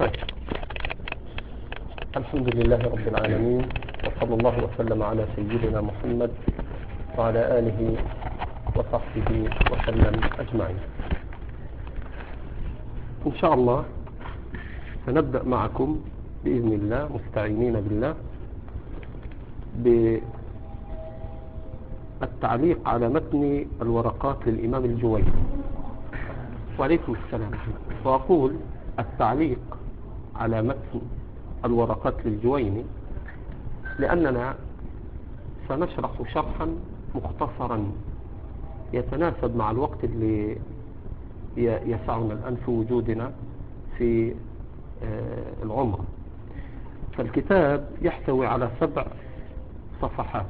طيب. الحمد لله رب العالمين، وصلى الله وسلم على سيدنا محمد وعلى آله وصحبه وسلم أجمعين. إن شاء الله سنبدأ معكم بإذن الله مستعينين بالله بالتعليق على متن الورقات للإمام الجويني. وعليكم السلام. وأقول التعليق على متن الورقات للجويني لأننا سنشرح شرحا مختصرا يتناسب مع الوقت اللي يسعنا الآن في وجودنا في العمرة. فالكتاب يحتوي على 7 صفحات.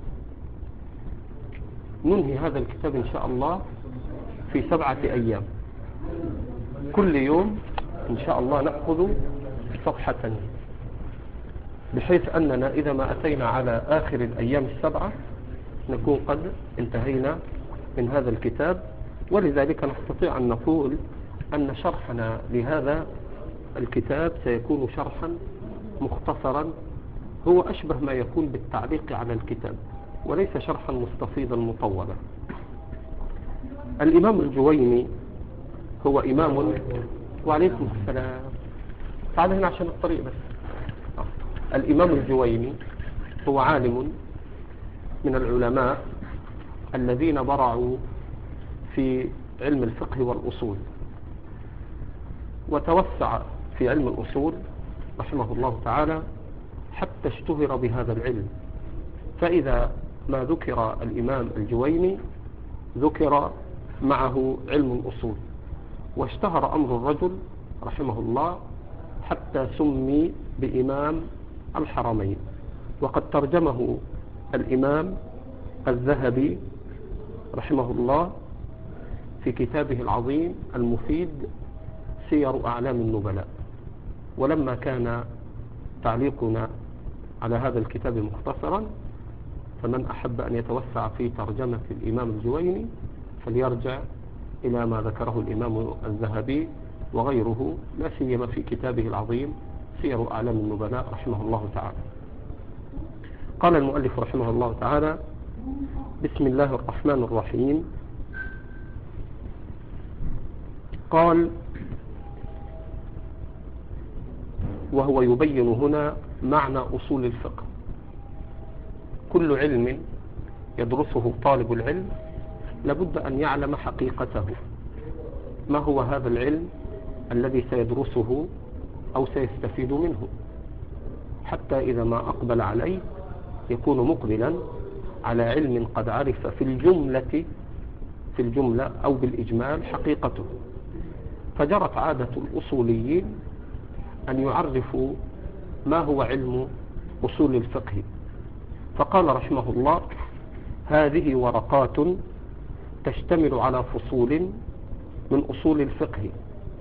ننهي هذا الكتاب إن شاء الله في 7 أيام. كل يوم إن شاء الله نأخذ صفحة، بحيث أننا إذا ما أتينا على آخر الأيام 7 نكون قد انتهينا من هذا الكتاب. ولذلك نستطيع أن نقول أن شرحنا لهذا الكتاب سيكون شرحا مختصرا، هو أشبه ما يكون بالتعليق على الكتاب وليس شرحا مستفيضا مطولا. الإمام الجويني هو إمام. وعليكم السلام. تعال هنا عشان الطريق بس. الإمام الجويني هو عالم من العلماء الذين برعوا في علم الفقه والأصول، وتوسع في علم الأصول رحمه الله تعالى حتى اشتهر بهذا العلم. فإذا ما ذكر الإمام الجويني ذكر معه علم الأصول، واشتهر أمر الرجل رحمه الله حتى سمي بإمام الحرمين. وقد ترجمه الإمام الذهبي رحمه الله في كتابه العظيم المفيد سير أعلام النبلاء. ولما كان تعليقنا على هذا الكتاب مختصرا، فمن أحب أن يتوسع في ترجمة الإمام الجويني فليرجع إلى ما ذكره الإمام الذهبي وغيره، لا سيما في كتابه العظيم سير أعلام النبلاء رحمه الله تعالى. قال المؤلف رحمه الله تعالى: بسم الله الرحمن الرحيم. قال: وهو يبين هنا معنى أصول الفقه. كل علم يدرسه طالب العلم لابد أن يعلم حقيقته، ما هو هذا العلم الذي سيدرسه أو سيستفيد منه، حتى إذا ما أقبل عليه يكون مقبلا على علم قد عرف في الجملة أو بالإجمال حقيقته. فجرت عادة الأصوليين أن يعرفوا ما هو علم أصول الفقه. فقال رحمه الله: هذه ورقات تشتمل على فصول من أصول الفقه،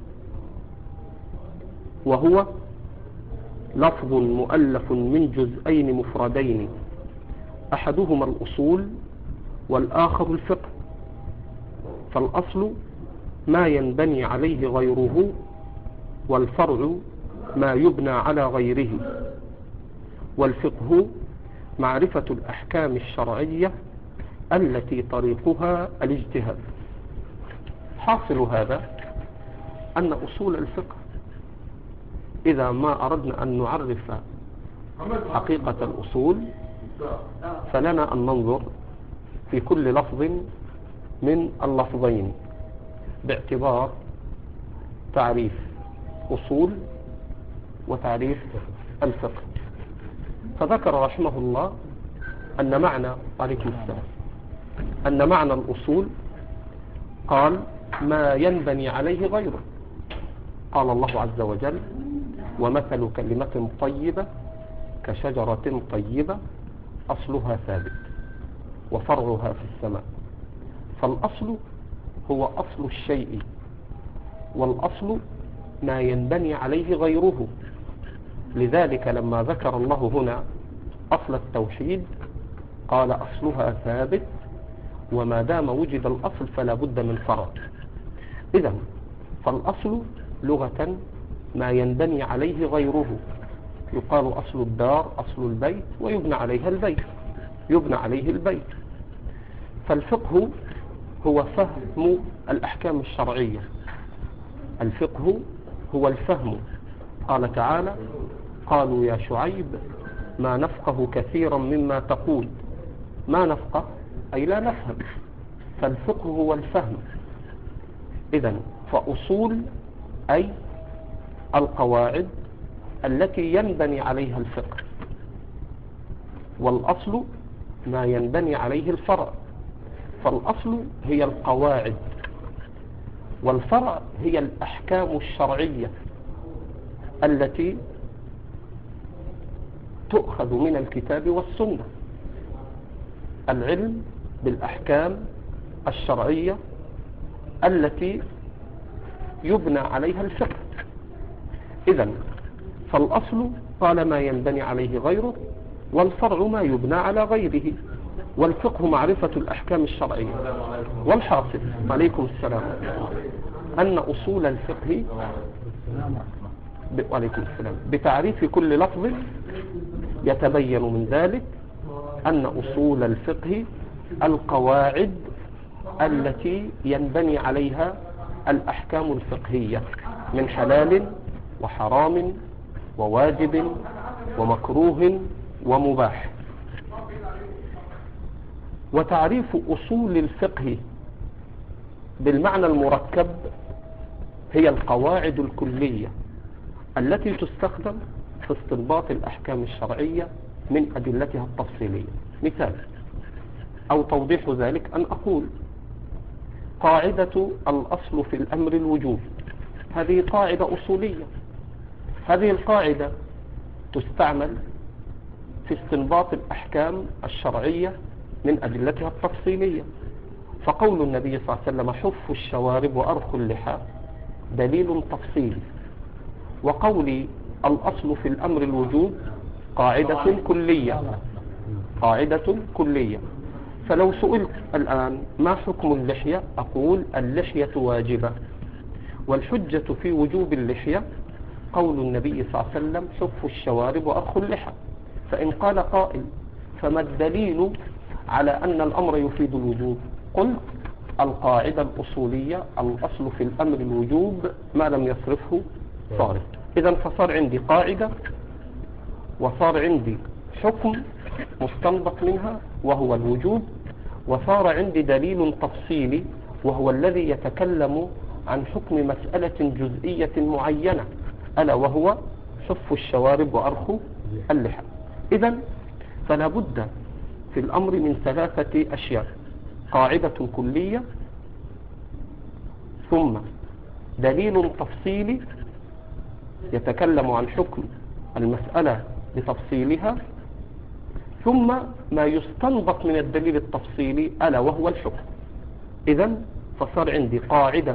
وهو لفظ مؤلف من جزئين مفردين، أحدهما الأصول والآخر الفقه. فالأصل ما ينبني عليه غيره، والفرع ما يبنى على غيره. والفقه معرفة الأحكام الشرعية التي طريقها الاجتهاد. حاصل هذا أن أصول الفقه إذا ما أردنا أن نعرف حقيقة الأصول فلنا أن ننظر في كل لفظ من اللفظين باعتبار تعريف أصول وتعريف الفقه. فذكر رحمه الله أن معنى عليكم السلام أن معنى الأصول قال: ما ينبني عليه غيره. قال الله عز وجل: ومثل كلمة طيبة كشجرة طيبة أصلها ثابت وفرعها في السماء. فالأصل هو أصل الشيء، والأصل ما ينبني عليه غيره. لذلك لما ذكر الله هنا أصل التوحيد قال: أصلها ثابت، وما دام وجد الأصل فلا بد من فرع. إذن فالأصل لغة ما ينبني عليه غيره. يقال أصل الدار أصل البيت ويبنى عليها البيت، يبنى عليه البيت. فالفقه هو فهم الأحكام الشرعية. الفقه هو الفهم. قال تعالى: قالوا يا شعيب ما نفقه كثيرا مما تقول. ما نفقه أي لا نفهم. فالفقه هو الفهم. إذن فأصول أي القواعد التي ينبني عليها الفقه، والأصل ما ينبني عليه الفرع. فالأصل هي القواعد، والفرع هي الأحكام الشرعية التي تؤخذ من الكتاب والسنة. العلم بالأحكام الشرعية التي يبنى عليها الفقه. إذن فالأصل قال ما ينبني عليه غيره، والفرع ما يبنى على غيره. والفقه معرفة الأحكام الشرعية. والحاصل عليكم السلام أن أصول الفقه وعليكم السلام بتعريف كل لفظ يتبين من ذلك أن أصول الفقه القواعد التي ينبني عليها الأحكام الفقهية من حلال وحرام وواجب ومكروه ومباح. وتعريف أصول الفقه بالمعنى المركب هي القواعد الكلية التي تستخدم في استنباط الأحكام الشرعية من أدلتها التفصيلية. مثال أو توضيح ذلك أن أقول: قاعدة الأصل في الأمر الوجوب. هذه قاعدة أصولية. هذه القاعدة تستعمل في استنباط الأحكام الشرعية من أدلتها التفصيلية. فقول النبي صلى الله عليه وسلم: حف الشوارب وأرخ اللحى دليل تفصيلي. وقولي الأصل في الأمر الوجوب قاعدة كلية، قاعدة كلية. فلو سئلت الآن ما حكم اللحية، أقول اللحية واجبة، والحجة في وجوب اللحية قول النبي صلى الله عليه وسلم: حف الشوارب وأرخ اللحى. فإن قال قائل: فما الدليل على أن الأمر يفيد الوجوب؟ قلت: القاعدة الأصولية الأصل في الأمر الوجوب ما لم يصرفه صارف. إذن فصار عندي قاعدة وصار عندي حكم مستنبط منها وهو الوجوب، وصار عندي دليل تفصيلي وهو الذي يتكلم عن حكم مسألة جزئية معينة، ألا وهو حف الشوارب وأرخ اللحى. إذن فلا بد في الأمر من ثلاثة أشياء: قاعدة كلية، ثم دليل تفصيلي يتكلم عن حكم المسألة بتفصيلها، ثم ما يستنبط من الدليل التفصيلي ألا وهو الحكم. إذن فصار عندي قاعدة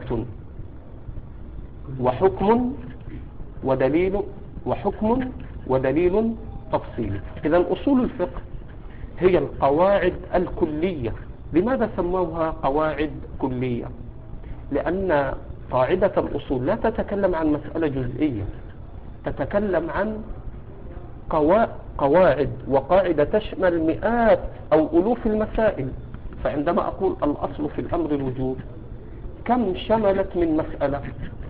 وحكم ودليل، وحكم ودليل تفصيلي. إذن أصول الفقه هي القواعد الكلية. لماذا سموها قواعد كلية؟ لأن قاعدة الأصول لا تتكلم عن مسألة جزئية، تتكلم عن قواعد وقاعدة تشمل مئات أو ألوف المسائل. فعندما أقول الأصل في الأمر الوجوب، كم شملت من مسألة؟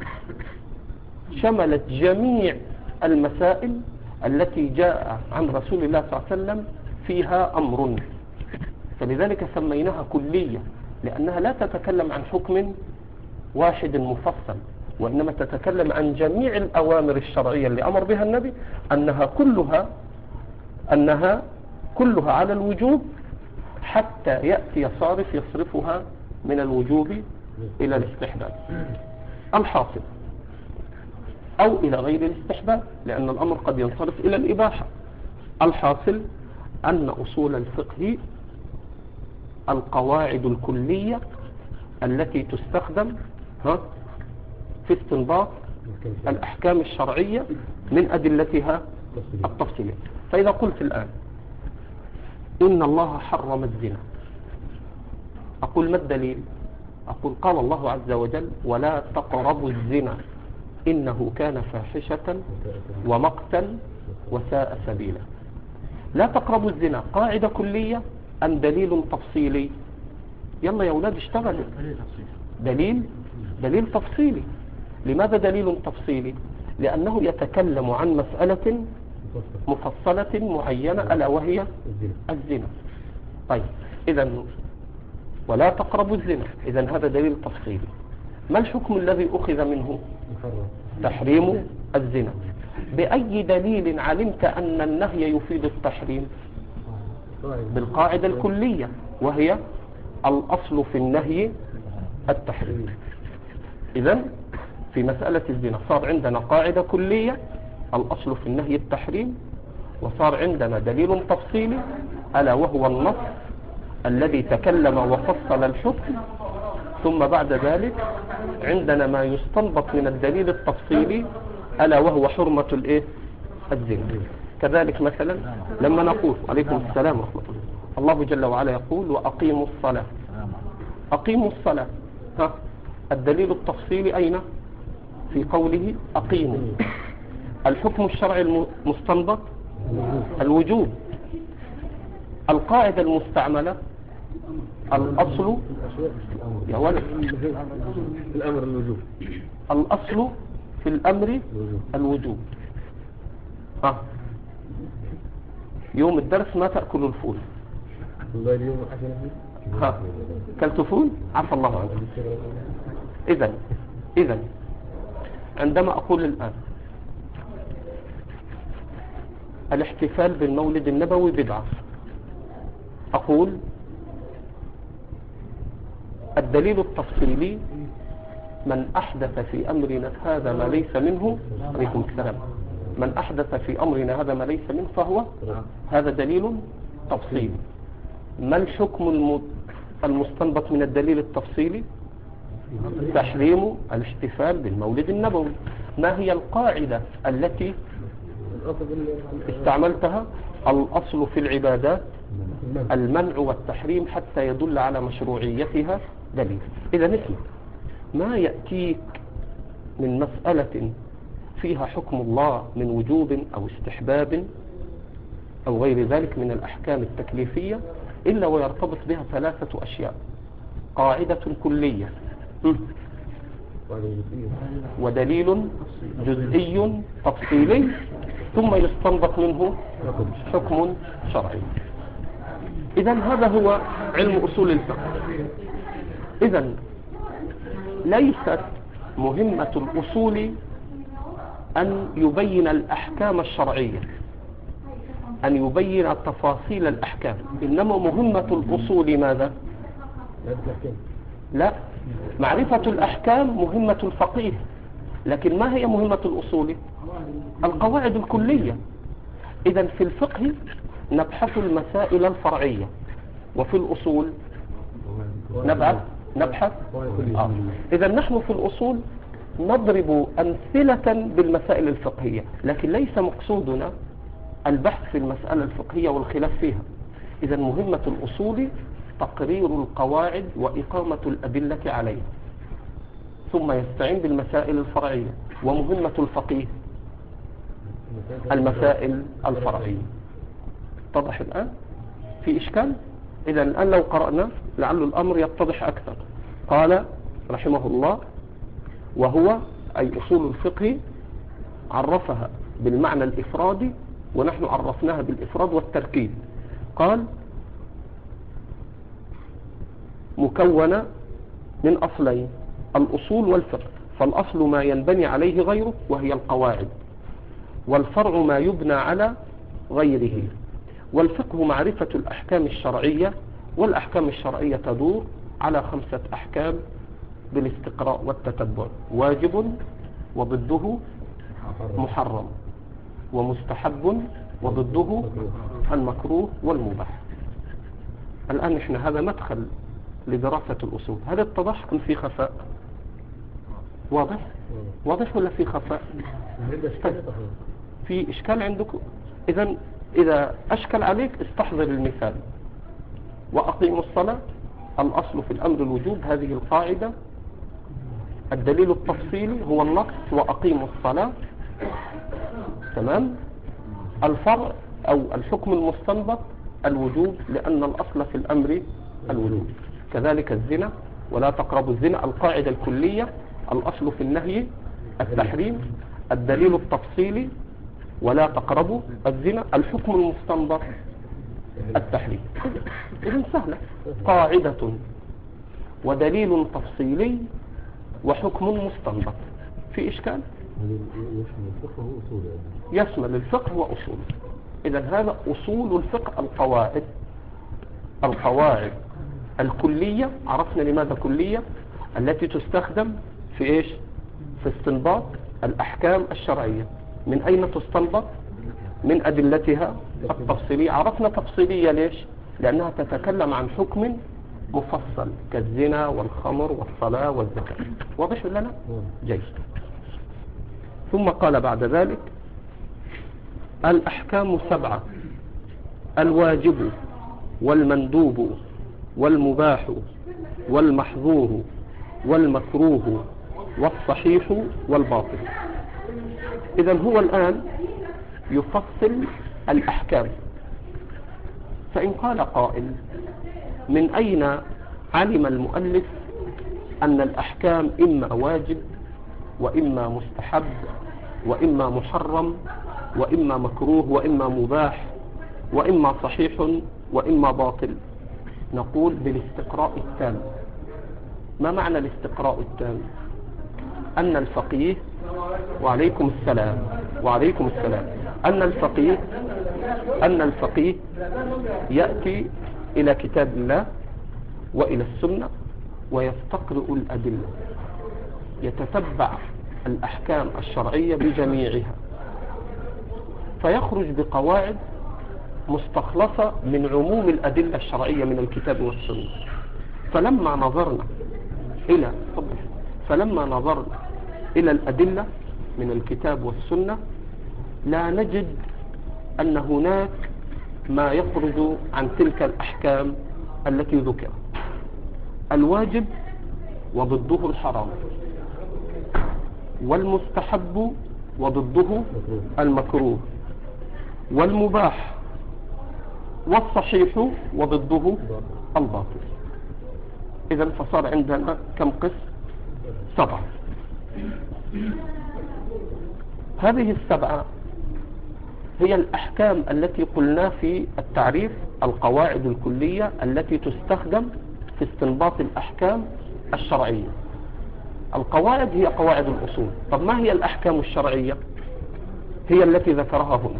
شملت جميع المسائل التي جاء عن رسول الله صلى الله عليه وسلم فيها أمر. فلذلك سميناها كلية، لأنها لا تتكلم عن حكم واحد مفصل، وإنما تتكلم عن جميع الأوامر الشرعية اللي أمر بها النبي، أنها كلها على الوجوب، حتى يأتي صارف يصرفها من الوجوب إلى الاستحباب الحاصل، أو إلى غير الاستحباب، لأن الأمر قد ينصرف إلى الإباحة. الحاصل أن أصول الفقه القواعد الكلية التي تستخدم في استنباط الأحكام الشرعية من أدلتها التفصيلية. فإذا قلت الآن إن الله حرم الزنا، أقول ما الدليل؟ أقول قال الله عز وجل: ولا تقربوا الزنا. إنه كان فاحشة ومقتا وساء سبيلا. لا تقربوا الزنا قاعدة كلية أم دليل تفصيلي؟ يلا يا أولاد اشتغلوا. دليل تفصيلي. لماذا دليل تفصيلي؟ لأنه يتكلم عن مسألة مفصلة معينة ألا وهي الزنا. طيب إذن ولا تقربوا الزنا، إذن هذا دليل تفصيلي. ما الحكم الذي أخذ منه؟ تحريم الزنا. بأي دليل علمت أن النهي يفيد التحريم؟ بالقاعدة الكلية وهي الأصل في النهي التحريم. إذن في مسألة الزنا صار عندنا قاعدة كلية الأصل في النهي التحريم، وصار عندنا دليل تفصيلي ألا وهو النص الذي تكلم وفصل الحكم، ثم بعد ذلك عندنا ما يستنبط من الدليل التفصيلي ألا وهو حرمة الزنا. كذلك مثلا لما نقول عليكم السلام ورحمة الله، الله جل وعلا يقول وأقيموا الصلاة. أقيموا الصلاة، الدليل التفصيلي أين؟ في قوله أقيموا. الحكم الشرعي المستنبط الوجوب. القاعدة المستعملة الأصل يا ولد الأمر الوجوب. الأصل في الأمر الوجوب. يوم الدرس ما تأكلوا الفول. والله اليوم كلت فول عفى الله عنك. إذن عندما أقول الآن الاحتفال بالمولد النبوي بدعة، أقول الدليل التفصيلي من أحدث في أمرنا هذا ما ليس منه، عليكم السلام، من أحدث في أمرنا هذا ما ليس منه فهو هذا دليل تفصيلي. ما الحكم المستنبط من الدليل التفصيلي؟ تحريم الاحتفال بالمولد النبوي. ما هي القاعدة التي استعملتها؟ الأصل في العبادات المنع والتحريم حتى يدل على مشروعيتها دليل. إذا اسمع، ما يأتيك من مسألة فيها حكم الله من وجوب أو استحباب أو غير ذلك من الأحكام التكليفية إلا ويرتبط بها ثلاثة أشياء: قاعدة كلية، ودليل جزئي تفصيلي، ثم يستنبط منه حكم شرعي. إذن هذا هو علم أصول الفقه. إذن ليست مهمة الأصول أن يبين الأحكام الشرعية، أن يبين تفاصيل الأحكام، إنما مهمة الأصول ماذا؟ لا، معرفة الأحكام مهمة الفقيه، لكن ما هي مهمة الأصول؟ القواعد الكلية. إذن في الفقه نبحث المسائل الفرعية، وفي الأصول نبحث إذن نحن في الأصول نضرب أمثلة بالمسائل الفقهية، لكن ليس مقصودنا البحث في المسألة الفقهية والخلاف فيها. إذن مهمة الأصول تقرير القواعد وإقامة الأدلة عليها، ثم يستعين بالمسائل الفرعية. ومهمة الفقيه المسائل الفرعية. اتضح الآن؟ في إشكال؟ إذن الآن لو قرأنا لعل الأمر يتضح أكثر. قال رحمه الله: وهو أي أصول الفقه عرفها بالمعنى الإفرادي، ونحن عرفناها بالإفراد والتركيب. قال: مكونة من أصلين: الأصول والفقه. فالأصل ما ينبني عليه غيره وهي القواعد، والفرع ما يبنى على غيره. والفقه معرفة الأحكام الشرعية، والأحكام الشرعية تدور على 5 أحكام بالاستقراء والتتبع: واجب وضده محرم، ومستحب وضده المكروه والمباح. الآن إحنا هذا مدخل لدراسة الأصول. هل اتضح أم في خفاء؟ واضح ولا في خفاء؟ في إشكال عندكم؟ إذا أشكل عليك استحضر المثال: وأقيموا الصلاة، الأصل في الأمر الوجوب، هذه القاعدة الدليل التفصيلي هو النص وأقيموا الصلاة. تمام. الفرع أو الحكم المستنبط الوجوب، لأن الأصل في الأمر الوجوب. كذلك الزنا، ولا تقربوا الزنا، القاعدة الكلية الأصل في النهي التحريم. الدليل التفصيلي ولا تقربوا الزنا، الحكم المستنبط التحريم. إذن سهلة، قاعدة ودليل تفصيلي وحكم مستنبط. في إشكال؟ يشمل الفقه وأصول يشمل الفقه وأصوله. إذن هذا أصول الفقه، القواعد الكلية. عرفنا لماذا كلية؟ التي تستخدم في إيش؟ في استنباط الأحكام الشرعية. من أين تستنبط؟ من أدلتها التفصيلية. عرفنا تفصيلية ليش؟ لأنها تتكلم عن حكم مفصل كالزنا والخمر والصلاة والزكاة. واضح ولا لا؟ جيد. ثم قال بعد ذلك: الأحكام 7: الواجب والمندوب والمباح والمحظور والمكروه والصحيح والباطل. إذن هو الآن يفصل الأحكام. فإن قال قائل: من أين علم المؤلف أن الأحكام إما واجب وإما مستحب وإما محرم وإما مكروه وإما مباح وإما صحيح وإما باطل؟ نقول: بالاستقراء التام. ما معنى الاستقراء التام؟ أن الفقيه وعليكم السلام أن الفقيه يأتي إلى كتاب الله وإلى السنة ويستقرئ الأدلة، يتتبع الأحكام الشرعية بجميعها، فيخرج بقواعد مستخلصة من عموم الأدلة الشرعية من الكتاب والسنة. فلما نظرنا إلى الأدلة من الكتاب والسنة لا نجد أن هناك ما يخرج عن تلك الأحكام التي ذكرت. الواجب وضده الحرام، والمستحب وضده المكروه، والمباح والصحيح وضده الباطل. إذن فصار عندنا كم قسم؟ 7. هذه ال7 هي الأحكام التي قلنا في التعريف القواعد الكلية التي تستخدم في استنباط الأحكام الشرعية. القواعد هي قواعد الأصول. طب ما هي الأحكام الشرعية؟ هي التي ذكرها هنا.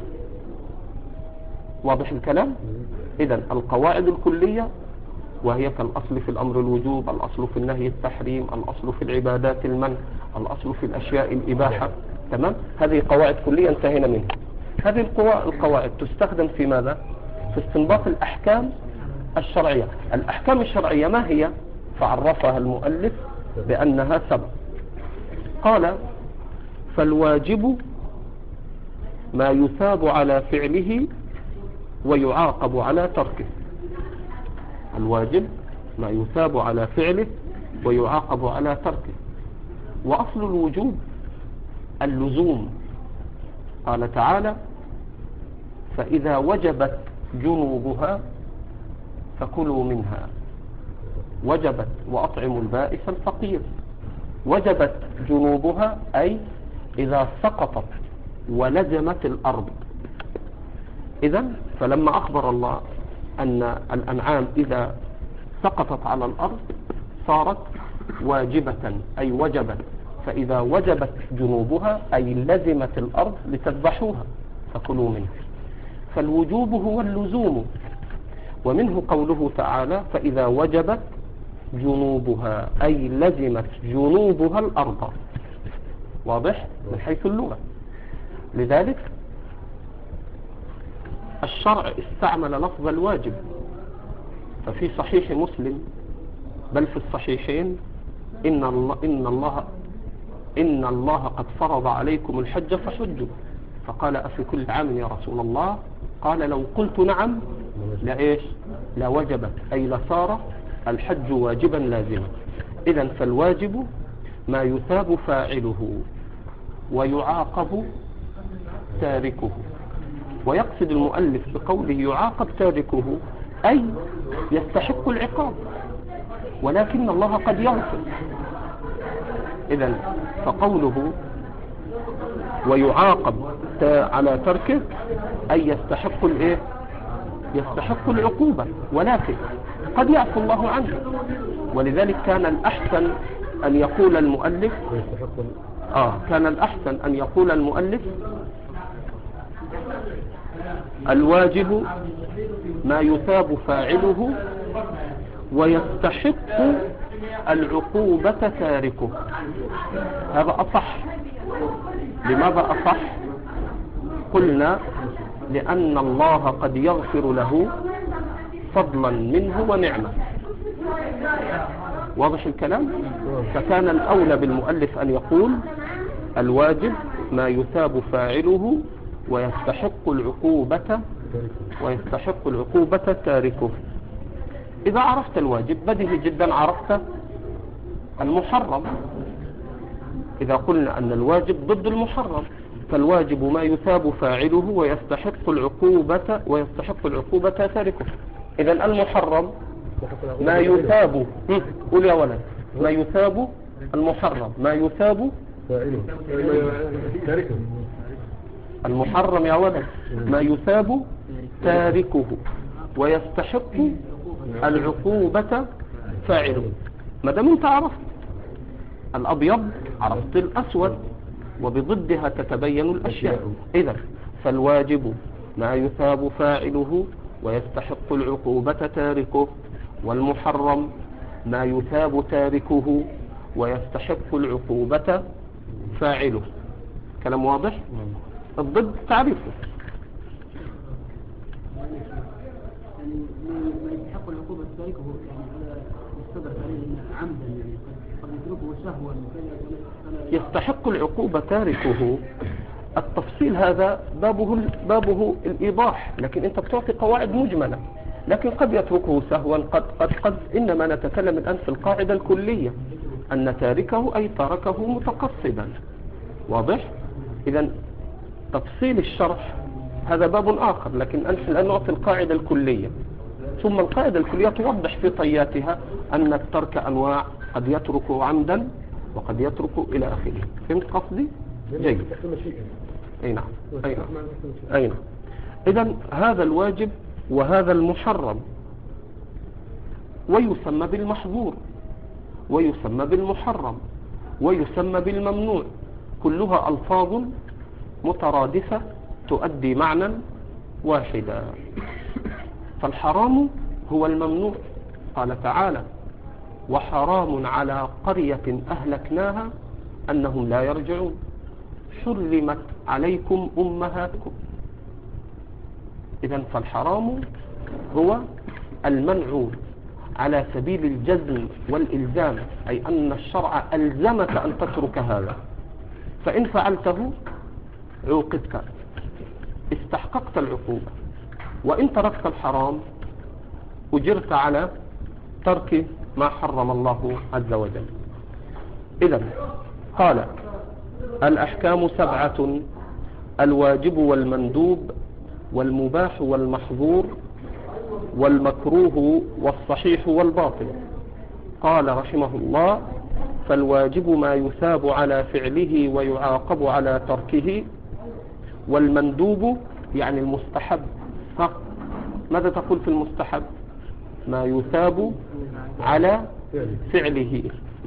واضح الكلام؟ إذن القواعد الكلية وهي كالأصل في الأمر الوجوب، الأصل في النهي التحريم، الأصل في العبادات المنع، الأصل في الأشياء الإباحة. تمام؟ هذه قواعد كلية انتهينا منها. هذه القواعد تستخدم في ماذا؟ في استنباط الأحكام الشرعية. الأحكام الشرعية ما هي؟ فعرفها المؤلف بأنها 7. قال: فالواجب ما يثاب على فعله ويعاقب على تركه. الواجب ما يثاب على فعله ويعاقب على تركه. وأصل الوجوب اللزوم. قال تعالى: فإذا وجبت جنوبها فكلوا منها. وجبت وأطعموا البائس الفقير. وجبت جنوبها أي إذا سقطت ولزمت الأرض. إذن فلما أخبر الله أن الأنعام إذا سقطت على الأرض صارت واجبة أي وجبت، فإذا وجبت جنوبها أي لزمت الأرض لتذبحوها فكلوا منها. فالوجوب هو اللزوم، ومنه قوله تعالى: فإذا وجبت جنوبها أي لزمت جنوبها الأرض. واضح؟ من حيث اللغة. لذلك الشرع استعمل لفظ الواجب. ففي صحيح مسلم بل في الصحيحين: إن الله قد فرض عليكم الحج فحجوا. فقال: أفي كل عام يا رسول الله؟ قال: لو قلت نعم لإيش؟ لوجبت أي لصار الحج واجبا لازما. إذن فالواجب ما يثاب فاعله ويعاقب تاركه. ويقصد المؤلف بقوله يعاقب تاركه أي يستحق العقاب، ولكن الله قد يغفر. إذن فقوله ويعاقب على تركه أي يستحق الإيه؟ يستحق العقوبة، ولكن قد يعفو الله عنه. ولذلك كان الأحسن أن يقول المؤلف كان الأحسن أن يقول المؤلف الواجب ما يثاب فاعله ويستحق العقوبة تاركه. هذا أصح. لماذا أصح؟ قلنا لأن الله قد يغفر له فضلا منه ونعمة. واضح الكلام؟ فكان الأولى بالمؤلف أن يقول الواجب ما يثاب فاعله ويستحق العقوبة تاركه. إذا عرفت الواجب بديهي جدا عرفت المحرم. إذا قلنا أن الواجب ضد المحرم، فالواجب ما يثاب فاعله ويستحق العقوبة تاركه. إذن المحرم ما يثاب، قل يا ولد، ما يثاب المحرم ما يثاب تاركه. المحرم يا ولد ما يثاب تاركه ويستحق العقوبة فاعله. ما دام انت عرفت الأبيض عرفت الأسود، وبضدها تتبين الأشياء. إذن فالواجب ما يثاب فاعله ويستحق العقوبة تاركه، والمحرم ما يثاب تاركه ويستحق العقوبة فاعله. كلام واضح؟ الضد تعريفه. يعني ما يستحق العقوبة تاركه، يعني هذا يستدرك عليه عمدا، يعني قد يتركه سهوا. يستحق العقوبة تاركه التفصيل هذا بابه الإيضاح، لكن أنت بتعطي قواعد مجملة. لكن قد يتركه سهوا، قد إنما نتكلم الآن في القاعدة الكلية أن تاركه أي تركه متقصدا. واضح؟ إذن تفصيل الشرح هذا باب آخر، لكن الآن نعطي القاعدة الكلية، ثم القاعدة الكلية توضح في طياتها أن الترك أنواع، قد يترك عمدا وقد يترك إلى آخره. فهمت قصدي؟ جيد. أي نعم. إذن هذا الواجب وهذا المحرم، ويسمى بالمحظور ويسمى بالمحرم ويسمى بالممنوع، كلها ألفاظ مترادفة تؤدي معنى واحدا. فالحرام هو الممنوع، قال تعالى وحرام على قرية أهلكناها أنهم لا يرجعون، حرمت عليكم أمهاتكم. إذن فالحرام هو المنع على سبيل الجزم والإلزام، أي أن الشرع ألزمك أن تترك هذا، فإن فعلته عوقبت، استحققت العقوبة. وإن تركت الحرام أجرت على ترك ما حرم الله عز وجل. إذن قال الأحكام 7: الواجب والمندوب والمباح والمحظور والمكروه والصحيح والباطل. قال رحمه الله فالواجب ما يثاب على فعله ويعاقب على تركه، والمندوب يعني المستحب. ماذا تقول في المستحب؟ ما يثاب على فعله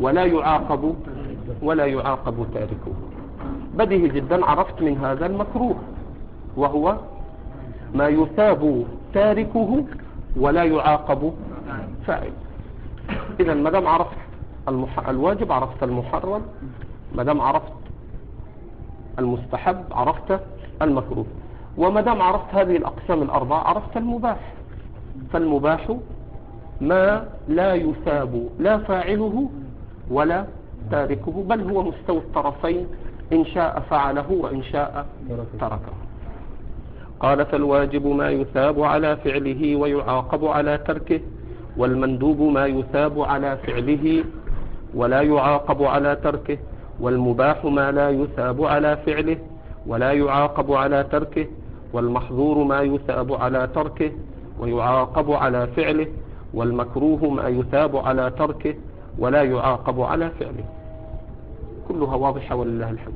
ولا يعاقب تاركه. بديه جدا عرفت من هذا المكروه، وهو ما يثاب تاركه ولا يعاقب فاعل. إذا ما دام عرفت الواجب عرفت المحرم، ما دام عرفت المستحب عرفت المكروه، وما دام عرفت هذه الأقسام الأربعة عرفت المباح. فالمباح ما لا يثاب لا فاعله ولا تاركه، بل هو مستوى الطرفين، إن شاء فعله وإن شاء تركه. قال فالواجب ما يثاب على فعله ويعاقب على تركه، والمندوب ما يثاب على فعله ولا يعاقب على تركه، والمباح ما لا يثاب على فعله ولا يعاقب على تركه، والمحظور ما يثاب على تركه ويعاقب على فعله، والمكروه ما يثاب على تركه ولا يعاقب على فعله. كلها واضحة ولله الحمد.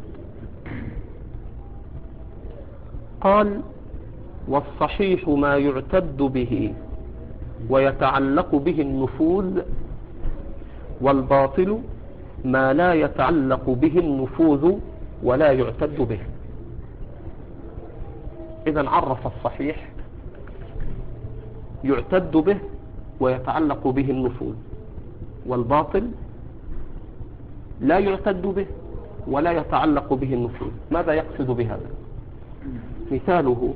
قال: والصحيح ما يعتد به ويتعلق به النفوذ، والباطل ما لا يتعلق به النفوذ ولا يعتد به. إذا عرف الصحيح يعتد به ويتعلق به النفوذ، والباطل لا يعتد به ولا يتعلق به النفوذ. ماذا يقصد بهذا؟ مثاله: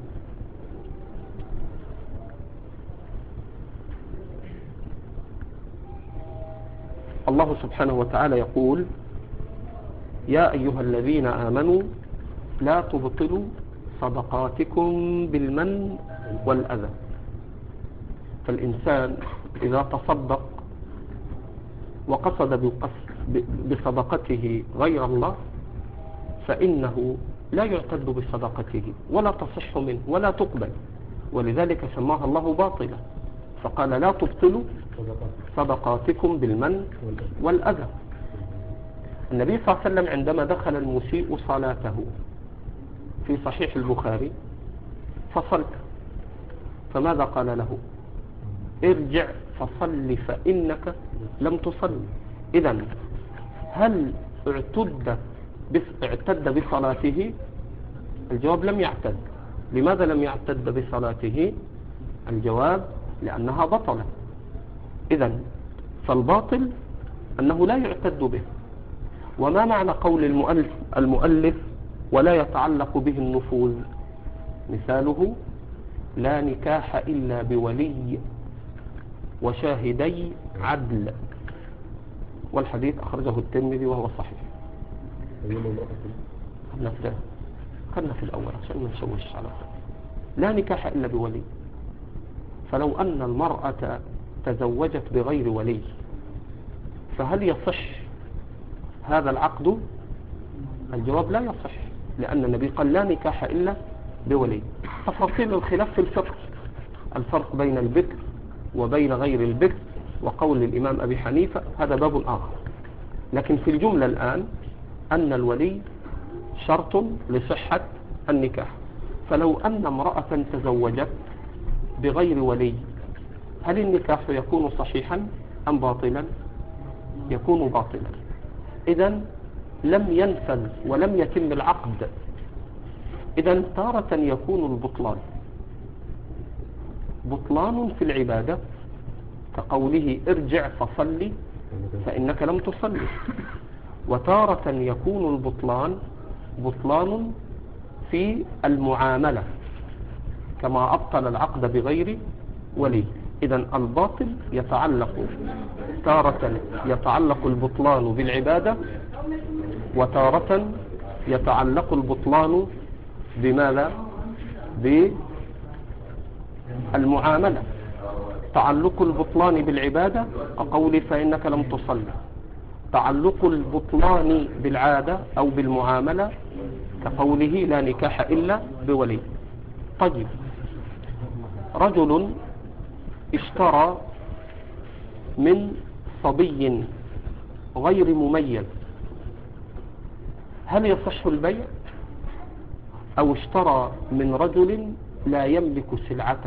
الله سبحانه وتعالى يقول: يا أيها الذين آمنوا لا تبطلوا صدقاتكم بالمن والأذى. فالإنسان إذا تصدق وقصد بصدقته غير الله فإنه لا يعتد بصدقته ولا تصح منه ولا تقبل، ولذلك سماها الله باطلة، فقال: لا تبطلوا صدقاتكم بالمن والأذى. النبي صلى الله عليه وسلم عندما دخل المسيء صلاته في صحيح البخاري فصل، فماذا قال له؟ ارجع فصل فإنك لم تصل. إذن هل اعتد بصلاته؟ الجواب: لم يعتد. لماذا لم يعتد بصلاته؟ الجواب: لأنها بطلة. إذن فالباطل أنه لا يعتد به. وما معنى قول المؤلف ولا يتعلق به النفوذ؟ مثاله: لا نكاح إلا بولي وشاهدي عدل، والحديث أخرجه الترمذي وهو صحيح. خلنا في الأول عشان ما نشوش على خير. لا نكاح إلا بولي، فلو أن المرأة تزوجت بغير ولي فهل يصح هذا العقد؟ الجواب: لا يصح، لأن النبي قال: لا نكاح إلا بولي. تفاصيل الخلاف في الفقه، الفرق بين البكر وبين غير البكر، وقول الإمام أبي حنيفة، هذا باب آخر. لكن في الجملة الآن أن الولي شرط لصحة النكاح. فلو أن امرأة تزوجت بغير ولي هل النكاح يكون صحيحا أم باطلا؟ يكون باطلا. إذن لم ينفذ ولم يتم العقد. إذن تارة يكون البطلان بطلان في العبادة كقوله: ارجع فصلي فإنك لم تصلي. وتارة يكون البطلان بطلان في المعاملة كما أبطل العقد بغير ولي. إذن الباطل تارة يتعلق البطلان بالعبادة، وتارة يتعلق البطلان بماذا؟ بالمعاملة. تعلق البطلان بالعبادة كقول فإنك لم تصلي، تعلق البطلان بالعادة أو بالمعاملة كقوله: لا نكاح إلا بولي. طيب، رجل اشترى من صبي غير مميز، هل يصح البيع؟ أو اشترى من رجل لا يملك سلعته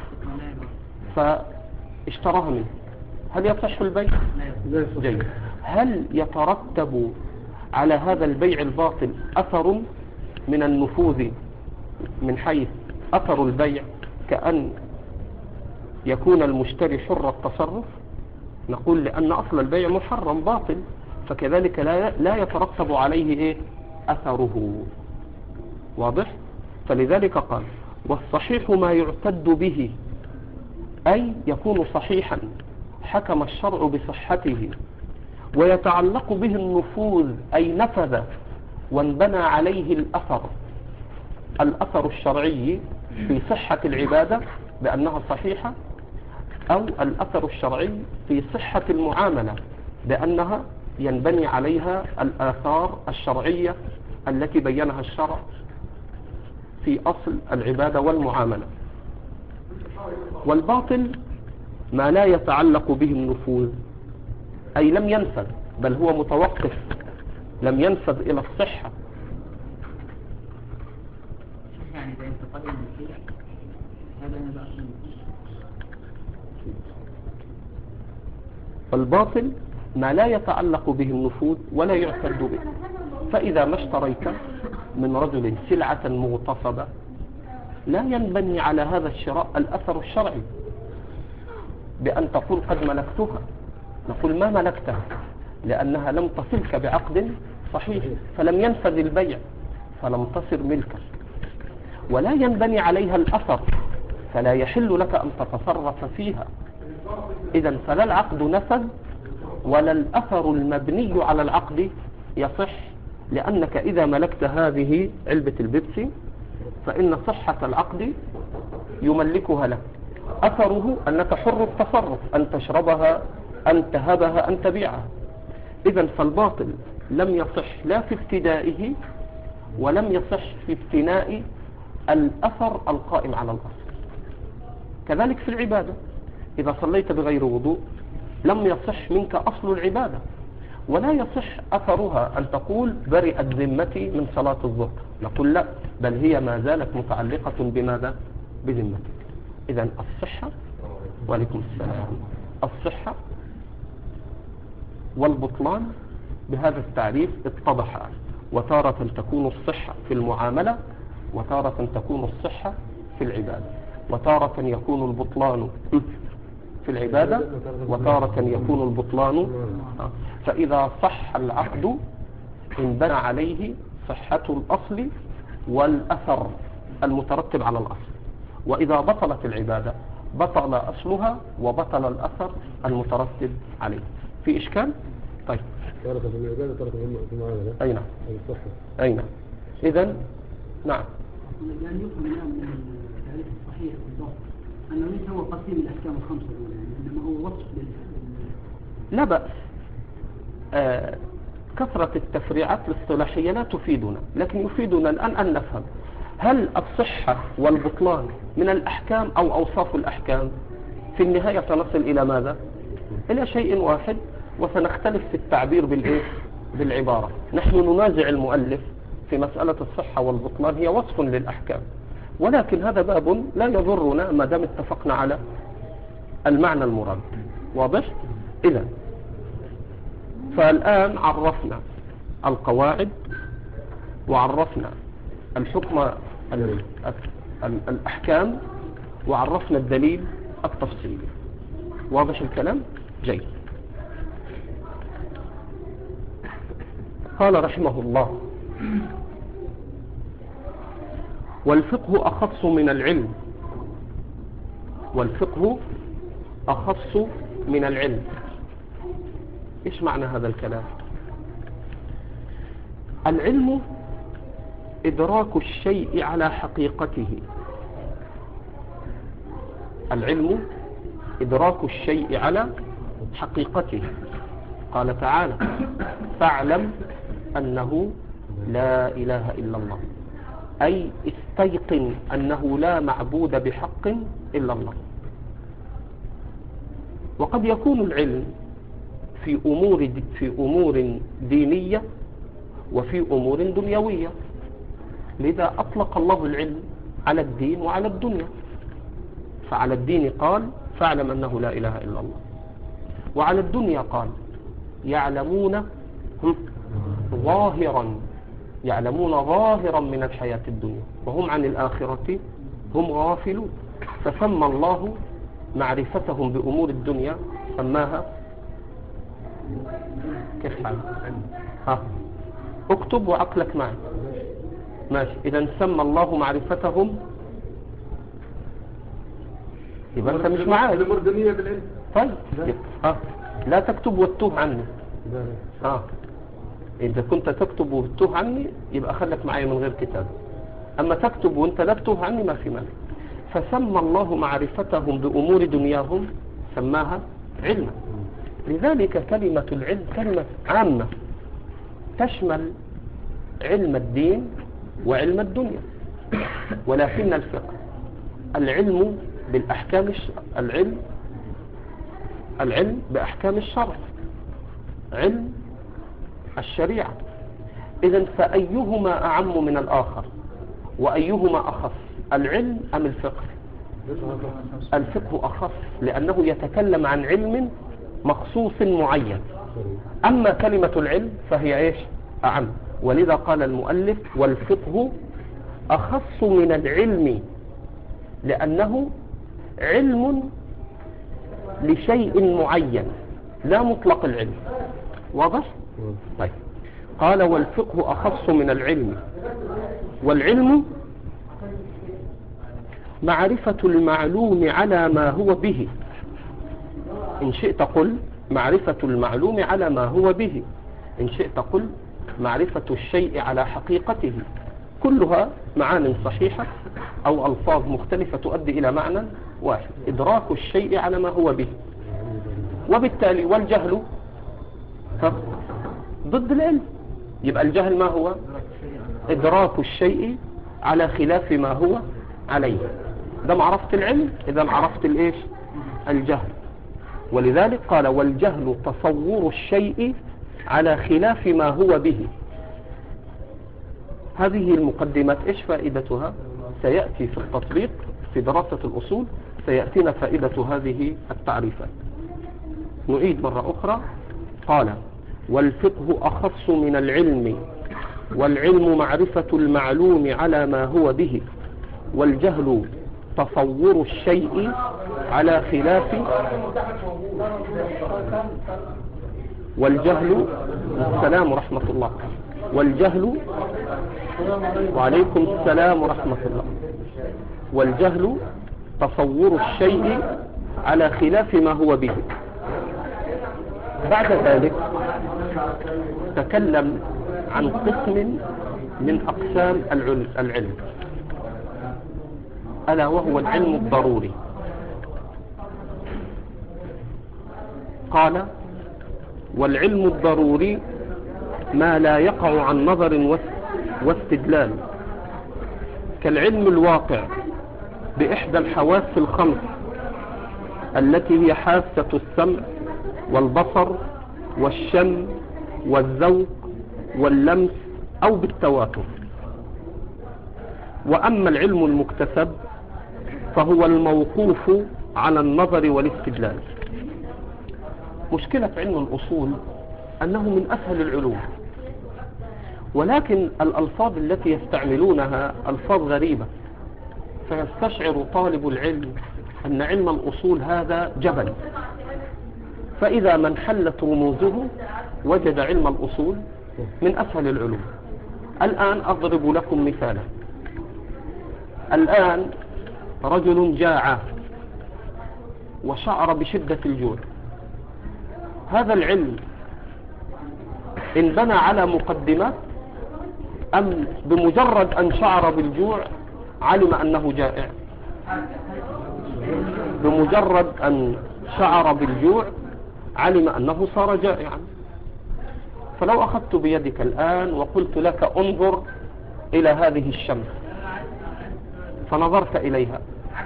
فاشتراها منه، هل يصح البيع؟ جيد. هل يترتب على هذا البيع الباطل أثر من النفوذ من حيث أثر البيع، كأن يكون المشتري حر التصرف؟ نقول: لأن أصل البيع محرم باطل، فكذلك لا يترتب عليه أثره. واضح؟ فلذلك قال: والصحيح ما يعتد به، أي يكون صحيحا حكم الشرع بصحته، ويتعلق به النفوذ أي نفذ وانبنى عليه الأثر الشرعي في صحة العبادة بأنها صحيحة، أو الأثر الشرعي في صحة المعاملة بأنها ينبني عليها الآثار الشرعية التي بينها الشرع في أصل العبادة والمعاملة. والباطل ما لا يتعلق به النفوذ، أي لم ينفذ، بل هو متوقف، لم ينفذ إلى الصحة. يعني إذا انتقلنا من شيء هذا أنا بأس منه. فالباطل ما لا يتعلق به النفوذ ولا يعتد به. فإذا ما اشتريت من رجل سلعة مغتصبة لا ينبني على هذا الشراء الأثر الشرعي بأن تقول قد ملكتها. نقول ما ملكتها لأنها لم تصلك بعقد صحيح، فلم ينفذ البيع فلم تصر ملكا. ولا ينبني عليها الأثر فلا يحل لك أن تتصرف فيها. إذن فلا العقد نفذ ولا الأثر المبني على العقد يصح، لأنك إذا ملكت هذه علبة البيبسي فإن صحة العقد يملكها لك، أثره أنك حر التصرف، أن تشربها، أن تهبها، أن تبيعها. إذن فالباطل لم يصح لا في ابتدائه ولم يصح في ابتناء الأثر القائم على الأصل. كذلك في العبادة، إذا صليت بغير وضوء لم يصح منك أصل العبادة، ولا يصح أثرها أن تقول برئت ذمتي من صلاة الظهر. نقول لا، بل هي ما زالت متعلقة بماذا؟ بذمتك. إذن الصحة، وعليكم السلام، الصحة والبطلان بهذا التعريف اتضح. وتارة تكون الصحة في المعاملة، وتارة تكون الصحة في العبادة، وتارة يكون البطلان في العبادة، وتارة يكون البطلان. فإذا صح العقد انبنى عليه صحة الأصل والأثر المترتب على الأصل، وإذا بطلت العبادة بطل أصلها وبطل الأثر المترتب عليه. في إشكال؟ طيب. تارة في العبادة تارة في المعاملة. أي نعم. الصحة. أي نعم. إذن نعم. يعني يفهم الآن من التعريف الصحيح بالضبط أنه ليس هو قسيم الأحكام الخمسة الأولى، يعني إنما هو وصف لا بأس. كثرة التفريعات الاصطلاحية لا تفيدنا، لكن يفيدنا الآن أن نفهم هل الصحة والبطلان من الأحكام أو أوصاف الأحكام. في النهاية سنصل إلى ماذا؟ إلى شيء واحد، وسنختلف في التعبير بالعبارة. نحن ننازع المؤلف في مسألة الصحة والبطلان، هي وصف للأحكام، ولكن هذا باب لا يضرنا ما دام اتفقنا على المعنى المراد. واضح؟ إذا فالآن عرفنا القواعد وعرفنا الحكم الأحكام وعرفنا الدليل التفصيلي. واضح الكلام؟ جيد. قال رحمه الله: والفقه أخص من العلم. والفقه أخص من العلم. إيش معنى هذا الكلام؟ العلم إدراك الشيء على حقيقته. العلم إدراك الشيء على حقيقته. قال تعالى: فاعلم أنه لا إله إلا الله، أي استيقن أنه لا معبود بحق إلا الله. وقد يكون العلم في أمور دينية وفي أمور دنيوية، لذا أطلق الله العلم على الدين وعلى الدنيا. فعلى الدين قال: فاعلم أنه لا إله إلا الله. وعلى الدنيا قال: يعلمون ظاهرا من الحياة الدنيا وهم عن الآخرة هم غافلون. فسمى الله معرفتهم بأمور الدنيا، سماها كيف حال؟ اكتب وعقلك معي. ماشي. إذا سمى الله معرفتهم، يبقى أنت مش معاي. الأمور الدنيا بالعلم. طيب. لا تكتب وتوه عني. إذا كنت تكتب وتوه عني يبقى خلك معي من غير كتاب. أما تكتب وانت لا تتوه عني ما في مانع. فسمى الله معرفتهم بأمور دنياهم سماها علما. لذلك كلمة العلم كلمة عامة تشمل علم الدين وعلم الدنيا. ولكن الفقه العلم بالأحكام العلم بأحكام الشرع، علم الشريعة. إذن فأيهما أعم من الآخر وأيهما أخص، العلم أم الفقه؟ الفقه أخص لأنه يتكلم عن علم مخصوص معين. أما كلمة العلم فهي إيش؟ أعم. ولذا قال المؤلف والفقه أخص من العلم لأنه علم لشيء معين لا مطلق العلم. واضح؟ طيب. قال والفقه أخص من العلم، والعلم معرفة المعلوم على ما هو به. إن شئت قل معرفة المعلوم على ما هو به، إن شئت قل معرفة الشيء على حقيقته. كلها معان صحيحة أو ألفاظ مختلفة تؤدي إلى معنى واحد، إدراك الشيء على ما هو به. وبالتالي والجهل ضد العلم. يبقى الجهل ما هو؟ إدراك الشيء على خلاف ما هو عليه. ده معرفة العلم، إذا عرفت الإيش؟ الجهل. ولذلك قال والجهل تصور الشيء على خلاف ما هو به. هذه المقدمات إيش فائدتها؟ سيأتي في التطبيق في دراسة الأصول سيأتينا فائدة هذه التعريفات. نعيد مرة أخرى. قال والفقه أخص من العلم، والعلم معرفة المعلوم على ما هو به، والجهل تصور الشيء على خلاف. والجهل السلام ورحمة الله. والجهل وعليكم السلام ورحمة الله. والجهل تصور الشيء على خلاف ما هو به. بعد ذلك تكلم عن قسم من أقسام العلم، ألا وهو العلم الضروري. قال والعلم الضروري ما لا يقع عن نظر واستدلال، كالعلم الواقع بإحدى الحواس الخمس التي هي حاسة السمع والبصر والشم والذوق واللمس أو بالتواتر. وأما العلم المكتسب فهو الموقوف على النظر والاستدلال. مشكلة علم الأصول أنه من أسهل العلوم، ولكن الألفاظ التي يستعملونها ألفاظ غريبة، فيستشعر طالب العلم أن علم الأصول هذا جبل. فإذا من حلت رموزه وجد علم الأصول من أسهل العلوم. الآن أضرب لكم مثالا. الآن رجل جاع وشعر بشدة الجوع. هذا العلم إن بنى على مقدمات أم بمجرد أن شعر بالجوع علم أنه جائع؟ بمجرد أن شعر بالجوع علم أنه صار جائعا. فلو أخذت بيدك الآن وقلت لك انظر إلى هذه الشمس، فنظرت إليها،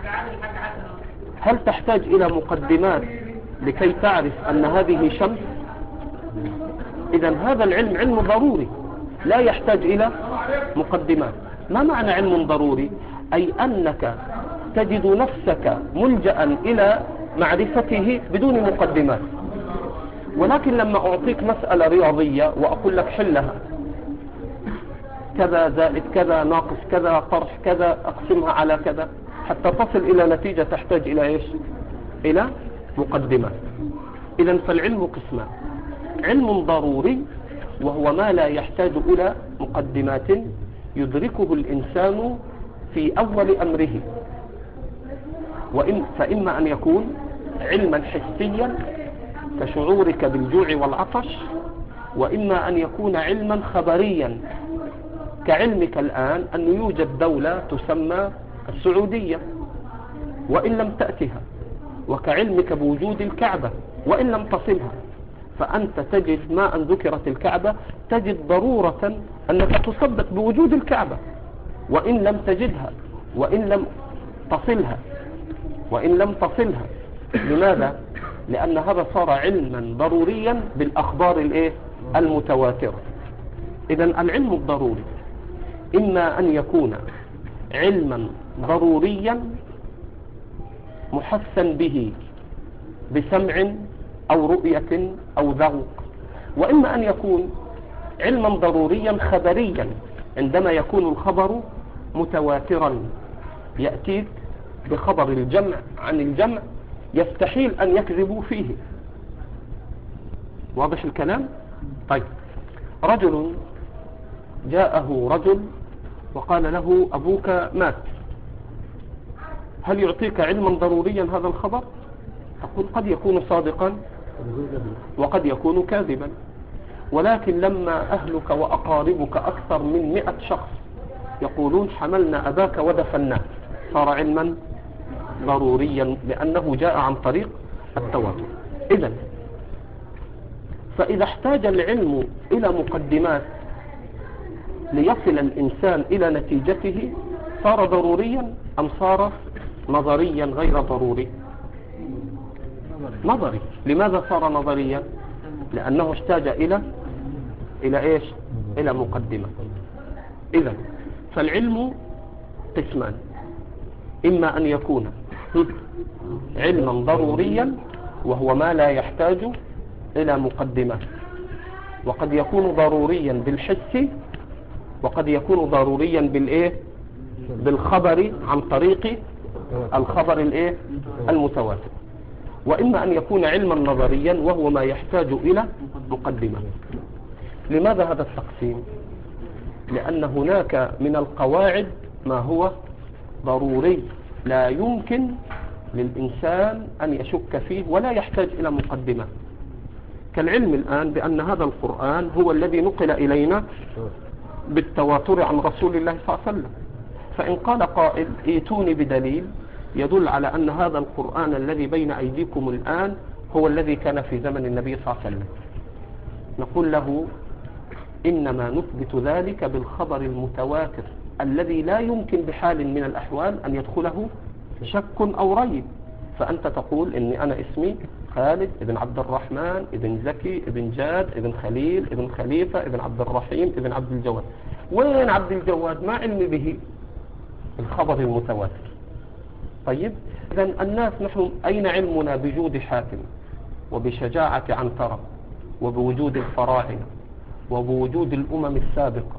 هل تحتاج إلى مقدمات لكي تعرف أن هذه شمس؟ إذن هذا العلم علم ضروري لا يحتاج إلى مقدمات. ما معنى علم ضروري؟ أي أنك تجد نفسك ملجأ إلى معرفته بدون مقدمات. ولكن لما أعطيك مسألة رياضية وأقول لك حلها، كذا زائد كذا ناقص كذا طرح كذا أقسمها على كذا، حتى تصل إلى نتيجة تحتاج إلى إيش؟ إلى مقدمات. إذن فالعلم قسمان: علم ضروري وهو ما لا يحتاج إلى مقدمات يدركه الإنسان في أول أمره، فإما أن يكون علما حسيا كشعورك بالجوع والعطش، وإما أن يكون علما خبريا كعلمك الآن أن يوجد دولة تسمى السعودية وإن لم تأتها، وكعلمك بوجود الكعبة وإن لم تصلها. فأنت تجد ما أن ذكرت الكعبة تجد ضرورة أنك تصدق بوجود الكعبة وإن لم تجدها وإن لم تصلها. لماذا؟ لأن هذا صار علما ضروريا بالأخبار المتواترة. إذن العلم الضروري إما أن يكون علما ضروريا محسن به بسمع أو رؤية أو ذوق، وإما أن يكون علما ضروريا خبريا عندما يكون الخبر متواترا يأتيك بخبر الجمع عن الجمع يستحيل أن يكذبوا فيه. واضح الكلام؟ طيب، رجل جاءه رجل وقال له أبوك مات، هل يعطيك علما ضروريا هذا الخبر؟ تقول قد يكون صادقا وقد يكون كاذبا، ولكن لما أهلك وأقاربك أكثر من 100 شخص يقولون حملنا أباك ودفناه صار علما ضروريا لأنه جاء عن طريق التواتر. إذن فإذا احتاج العلم إلى مقدمات ليصل الإنسان إلى نتيجته صار ضروريا أم صار نظريا غير ضروري؟ نظري. لماذا صار نظريا؟ لأنه احتاج إلى إيش؟ إلى مقدمة. إذن فالعلم قسمان، إما أن يكون علما ضروريا وهو ما لا يحتاج إلى مقدمة، وقد يكون ضروريا بالحس، وقد يكون ضروريا بالخبر عن طريق الخبر المتواتر، وإما أن يكون علما نظريا وهو ما يحتاج إلى مقدمة. لماذا هذا التقسيم؟ لأن هناك من القواعد ما هو ضروري لا يمكن للإنسان أن يشك فيه ولا يحتاج إلى مقدمة، كالعلم الآن بأن هذا القرآن هو الذي نقل إلينا بالتواتر عن رسول الله صلى الله عليه وسلم. فإن قال قائل ائتوني بدليل يدل على أن هذا القرآن الذي بين أيديكم الآن هو الذي كان في زمن النبي صلى الله عليه وسلم، نقول له إنما نثبت ذلك بالخبر المتواتر الذي لا يمكن بحال من الأحوال أن يدخله شك أو ريب. فأنت تقول إني أنا اسمي خالد ابن عبد الرحمن ابن زكي ابن جاد ابن خليل ابن خليفة ابن عبد الرحيم ابن عبد الجواد. وين عبد الجواد؟ ما علمي به، الخبر المتواتر. طيب، إذن الناس نحن أين علمنا بجود حاتم وبشجاعة عنترة وبوجود الفراعنة وبوجود الأمم السابقة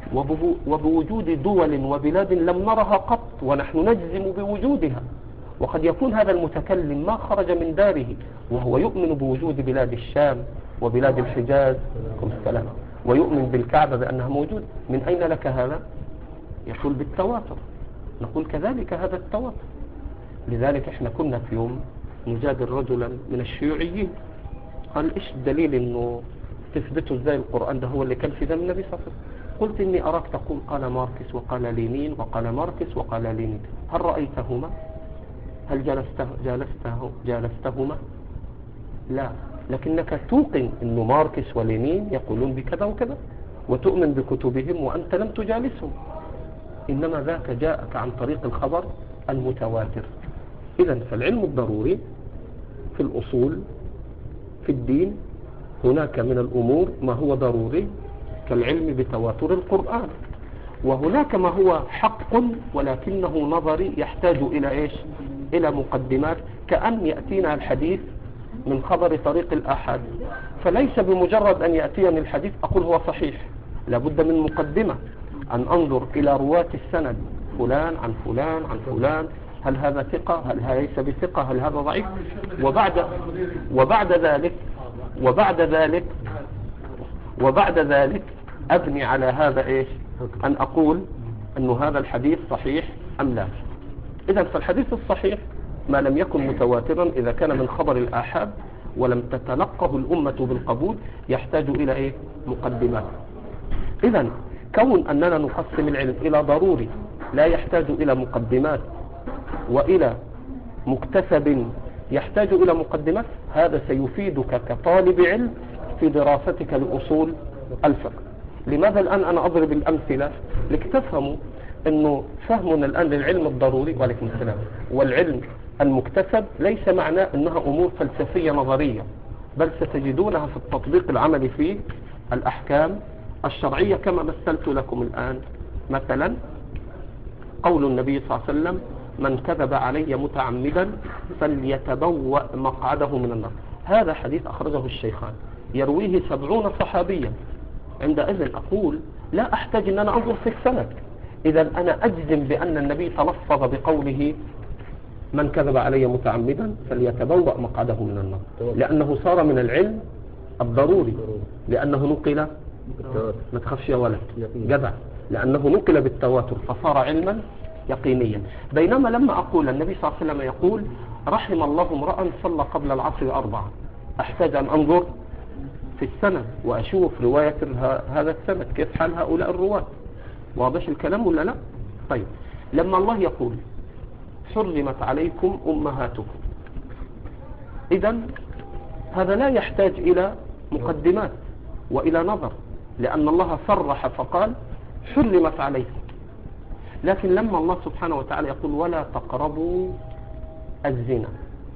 وبوجود دول وبلاد لم نرها قط ونحن نجزم بوجودها؟ وقد يكون هذا المتكلم ما خرج من داره وهو يؤمن بوجود بلاد الشام وبلاد الحجاز ويؤمن بالكعبة بأنها موجود. من أين لك هذا؟ يقول بالتواتر. نقول كذلك هذا التواتر. لذلك احنا كنا في يوم نجادل رجلا من الشيوعيين، قال ايش الدليل انه تثبتوا ازاي القرآن ده هو اللي كان في زمن النبي صلى الله عليه وسلم؟ قلت اني اراك تقول قال ماركس وقال لينين وقال ماركس وقال لينين، هل رأيتهما؟ هل جالستهما؟ لا، لكنك توقن انه ماركس ولينين يقولون بكذا وكذا وتؤمن بكتبهم وانت لم تجالسهم، انما ذاك جاءك عن طريق الخبر المتواتر. إذن فالعلم الضروري في الأصول في الدين هناك من الأمور ما هو ضروري كالعلم بتواتر القرآن، وهناك ما هو حق ولكنه نظري يحتاج إلى إيش؟ إلى مقدمات، كأن يأتينا الحديث من خبر طريق الآحاد، فليس بمجرد أن يأتيني الحديث أقول هو صحيح، لابد من مقدمة، أن أنظر إلى رواة السند فلان عن فلان عن فلان، هل هذا ثقة؟ هل هذا ليس بثقة؟ هل هذا ضعيف؟ وبعد ذلك أبني على هذا إيش؟ أن أقول أن هذا الحديث صحيح أم لا. إذن فالحديث الصحيح ما لم يكن متواترا إذا كان من خبر الآحاد ولم تتلقه الأمة بالقبول يحتاج إلى إيه؟ مقدمات. إذن كون أننا نقسم العلم إلى ضروري لا يحتاج إلى مقدمات وإلى مكتسب يحتاج إلى مقدمات. هذا سيفيدك كطالب علم في دراستك لأصول الفقه. لماذا الآن أنا أضرب الأمثلة؟ لتفهموا أنه فهمنا الآن للعلم الضروري وعليكم السلام والعلم المكتسب ليس معناه أنها أمور فلسفية نظرية، بل ستجدونها في التطبيق العملي في الأحكام الشرعية، كما مثلت لكم الآن. مثلا قول النبي صلى الله عليه وسلم: من كذب علي متعمدا فليتبوأ مقعده من النار. هذا حديث أخرجه الشيخان، يرويه 70 صحابيا. عندئذ أقول لا أحتاج أن أنا أنظر في السند، إذا أنا أجزم بأن النبي تلفظ بقوله من كذب علي متعمدا فليتبوأ مقعده من النار، لأنه صار من العلم الضروري، لأنه نقل، ما تخافش يا ولد جدع، لأنه نقل بالتواتر فصار علما يقينيا. بينما لما أقول النبي صلى الله عليه وسلم يقول: رحم الله امرأ صلى قبل العصر 4، أحتاج أن أنظر في السند وأشوف رواية هذا السند كيف حال هؤلاء الرواة. واضح الكلام ولا لا؟ طيب، لما الله يقول: حرمت عليكم أمهاتكم، إذن هذا لا يحتاج إلى مقدمات وإلى نظر، لأن الله صرح فقال: حرمت عليكم. لكن لما الله سبحانه وتعالى يقول: ولا تقربوا الزنا،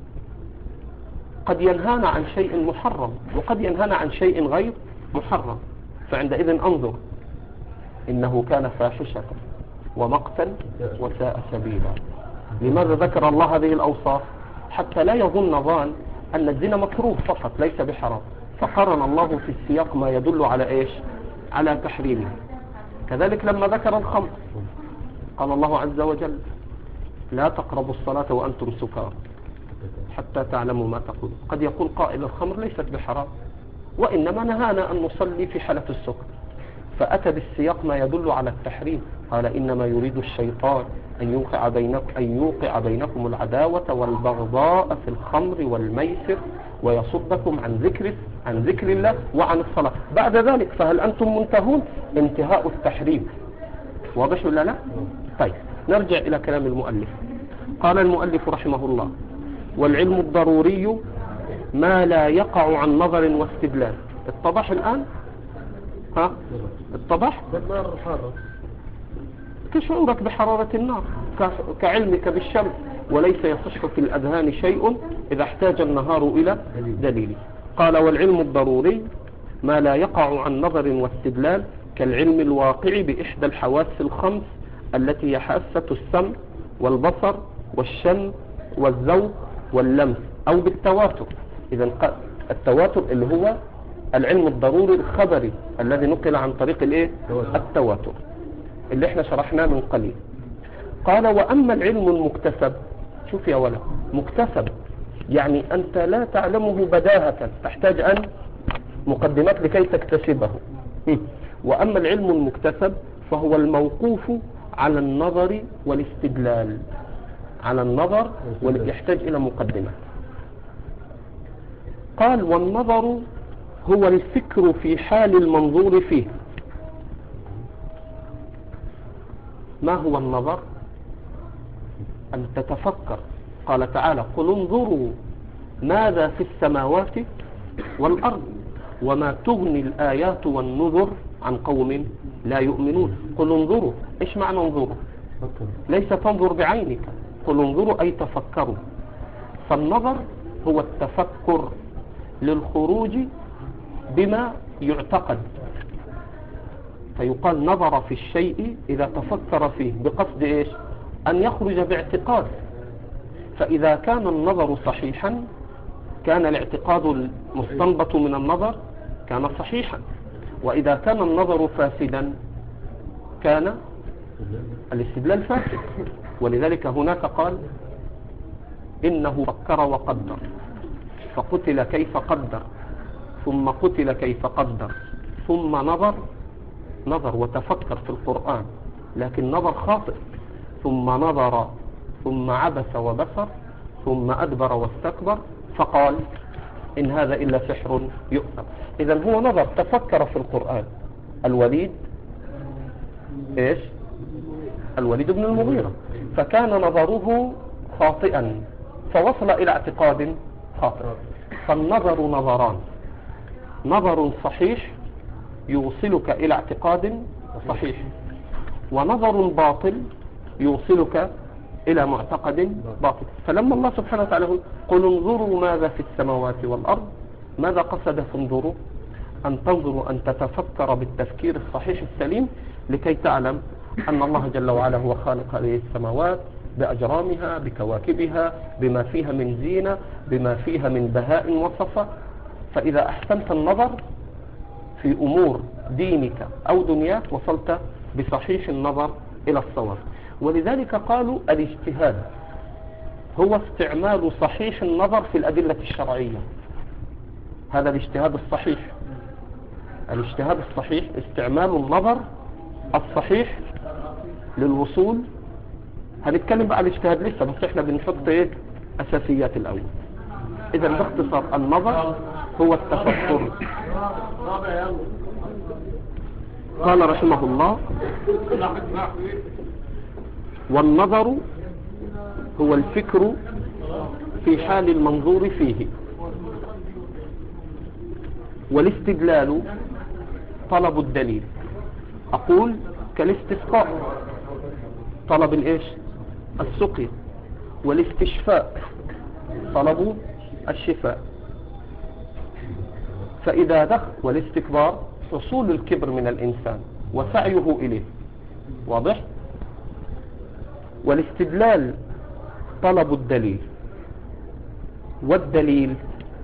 قد ينهانا عن شيء محرم وقد ينهانا عن شيء غير محرم، فعندئذ أنظر: إنه كان فاحشة ومقتا وساء سبيلا. لماذا ذكر الله هذه الأوصاف؟ حتى لا يظن ظان أن الزنا مكروه فقط ليس بحرام، فقرن الله في السياق ما يدل على إيش؟ على تحريمه. كذلك لما ذكر الخمر قال الله عز وجل: لا تقربوا الصلاة وأنتم سكارى حتى تعلموا ما تقول. قد يقول قائل: الخمر ليست بحرام، وإنما نهانا أن نصلي في حالة السكر، فأتى بالسياق ما يدل على التحريم. قال: إنما يريد الشيطان أن يوقع بينكم العداوة والبغضاء في الخمر والميسر ويصدكم عن ذكر الله وعن الصلاة. بعد ذلك فهل أنتم منتهون؟ انتهاء التحريم. واضح ولا لا؟ طيب، نرجع إلى كلام المؤلف. قال المؤلف رحمه الله: والعلم الضروري ما لا يقع عن نظر واستدلال. اتضح الآن؟ ها؟ اتضح؟ النار حارة كشعورك بحرارة النار، كعلمك بالشمس. وليس يصح في الأذهان شيء إذا احتاج النهار إلى دليل. قال: والعلم الضروري ما لا يقع عن نظر واستدلال كالعلم الواقع بإحدى الحواس الخمس التي هي حاسة السمع والبصر والشم والذوق واللمس، أو بالتواتر. إذا التواتر اللي هو العلم الضروري الخبري الذي نقل عن طريق التواتر اللي احنا شرحناه من قليل. قال: وأما العلم المكتسب، شوف يا ولد، مكتسب يعني أنت لا تعلمه بداهة، تحتاج أن مقدمات لكي تكتسبه. وأما العلم المكتسب فهو الموقوف على النظر والاستدلال، على النظر يحتاج إلى مقدمات. قال: والنظر هو الفكر في حال المنظور فيه. ما هو النظر؟ أن تتفكر. قال تعالى: قل انظروا ماذا في السماوات والأرض وما تغني الآيات والنذر عن قوم لا يؤمنون. قل انظروا، إيش معنى انظروا؟ ليس تنظر بعينك، قل انظروا أي تفكروا. فالنظر هو التفكر للخروج بما يعتقد، فيقال نظر في الشيء إذا تفكر فيه بقصد إيش؟ أن يخرج باعتقاد. فإذا كان النظر صحيحا كان الاعتقاد المستنبط من النظر كان صحيحا، وإذا كان النظر فاسدا كان الاستدلال فاسد. ولذلك هناك قال: إنه فكر وقدر فقتل كيف قدر ثم قتل كيف قدر ثم نظر وتفكر في القرآن، لكن نظر خاطئ. ثم نظر ثم عبس وبصر ثم أدبر واستكبر فقال إن هذا إلا سحر يؤثر. إذن هو نظر، تفكر في القرآن. الوليد إيش؟ الوليد بن المغيرة، فكان نظره خاطئا فوصل إلى اعتقاد خاطئ. فالنظر نظران: نظر صحيح يوصلك إلى اعتقاد صحيح، ونظر باطل يوصلك إلى معتقد باطل. فلما الله سبحانه وتعالى قل انظروا ماذا في السماوات والأرض، ماذا قصد فانظروا؟ أن تنظروا، أن تتفكر بالتفكير الصحيح السليم، لكي تعلم أن الله جل وعلا هو خالق هذه السماوات بأجرامها، بكواكبها، بما فيها من زينة، بما فيها من بهاء وصفة. فإذا أحسنت النظر في أمور دينك أو دنياك وصلت بصحيح النظر إلى الصواب. ولذلك قالوا الاجتهاد هو استعمال صحيح النظر في الأدلة الشرعية. هذا الاجتهاد الصحيح. الاجتهاد الصحيح استعمال النظر الصحيح للوصول. هنتكلم بقى على الاجتهاد لسه، بس احنا بنحط أساسيات الأول. إذا باختصار النظر هو التفكر. قال رحمه الله: والنظر هو الفكر في حال المنظور فيه، والاستدلال طلب الدليل. أقول كالاستسقاء، طلب الإيش؟ السقي. والاستشفاء طلب الشفاء. فإذا دخل والاستكبار حصول الكبر من الإنسان وسعيه إليه، واضح؟ والاستدلال طلب الدليل. والدليل،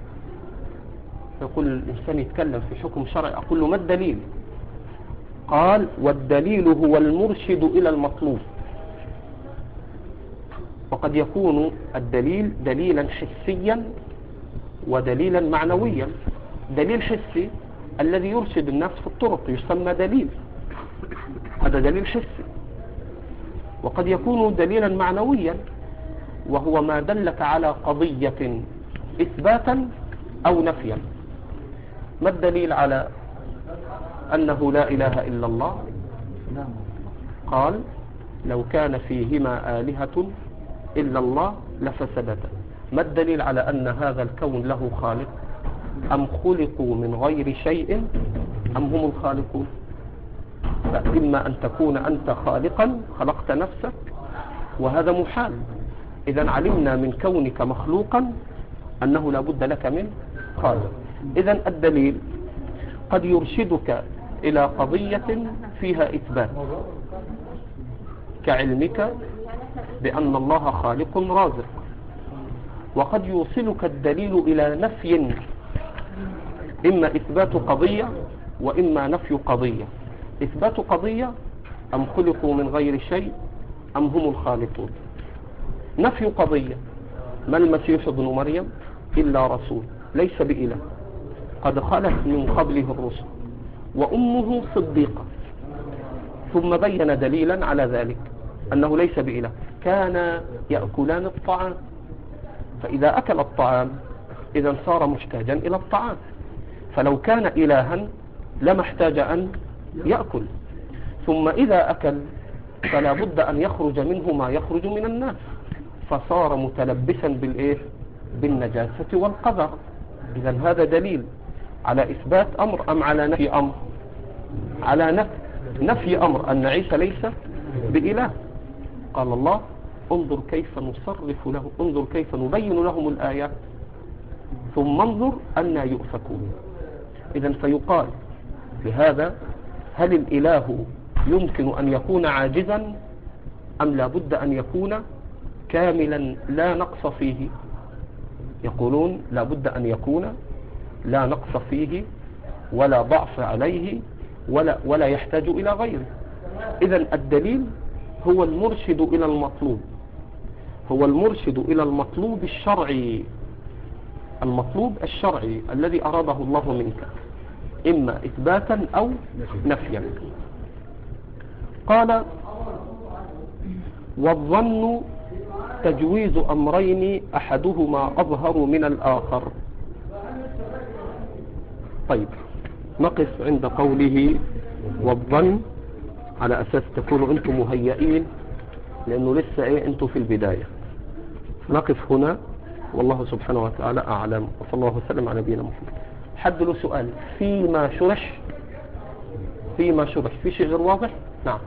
يقول الإنسان يتكلم في حكم شرعي، أقول له ما الدليل؟ قال: والدليل هو المرشد إلى المطلوب. وقد يكون الدليل دليلا حسيا ودليلا معنويا. دليل حسي الذي يرشد الناس في الطرق يسمى دليل، هذا دليل حسي. وقد يكون دليلا معنويا، وهو ما دلك على قضية إثباتا أو نفيا. ما الدليل على أنه لا إله إلا الله؟ قال: لو كان فيهما آلهة إلا الله لفسدتا. ما الدليل على أن هذا الكون له خالق؟ أم خلقوا من غير شيء أم هم الخالقون؟ فإما أن تكون أنت خالقا، خلقت نفسك، وهذا محال. إذا علمنا من كونك مخلوقا أنه لا بد لك من خالق. إذا الدليل قد يرشدك إلى قضية فيها إثبات، كعلمك بأن الله خالق رازق. وقد يوصلك الدليل إلى نفي، إما إثبات قضية وإما نفي قضية. إثبات قضية: أم خلقوا من غير شيء أم هم الخالقون. نفي قضية: ما المسيح ابن مريم إلا رسول ليس بإله قد خلت من قبله الرسل وأمه صديقة. ثم بين دليلا على ذلك أنه ليس بإله. كان يأكلان الطعام، فإذا أكل الطعام إذا صار محتاجا إلى الطعام، فلو كان إلها لما احتاج أن يأكل. ثم إذا أكل فلا بد أن يخرج منه ما يخرج من الناس، فصار متلبسا بالإيه؟ بالنجاسة والقذر. إذا هذا دليل على إثبات أمر أم على نفي أمر؟ على نفي أمر، أن عيسى ليس بإله. قال الله: انظر كيف نصرف له، انظر كيف نبين لهم الآيات ثم انظر أن يؤفكون. إذا فيقال بهذا: هل الإله يمكن أن يكون عاجزا أم لا بد أن يكون كاملا لا نقص فيه؟ يقولون لا بد أن يكون لا نقص فيه ولا ضعف عليه ولا يحتاج إلى غيره. إذا الدليل هو المرشد إلى المطلوب، هو المرشد إلى المطلوب الشرعي، المطلوب الشرعي الذي أراده الله منك، إما إثباتا أو نفيا. قال: والظن تجويز أمرين أحدهما أظهر من الآخر. طيب، نقف عند قوله والظن على أساس تكونوا أنتم مهيئين، لأنه لسه أنتم في البداية. نقف هنا والله سبحانه وتعالى أعلم، وصلى الله وسلم على نبينا محمد. حد له سؤال فيما شرح؟ فيما شرح في شيء غير واضح؟ نعم.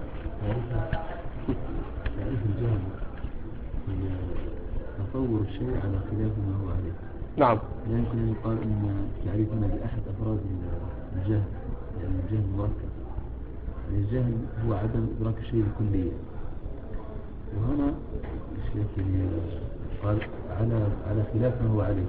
تعريف الجهل هي تطور الشيء على خلاف ما هو عليه. نعم. لا يمكن أن يقال أن تعريفنا بأحد أفراد الجهل، يعني الجهل المركب. يعني الجهل هو عدم إدراك الشيء بالكلية، وهنا الشيخ قال على خلاف ما هو عليه.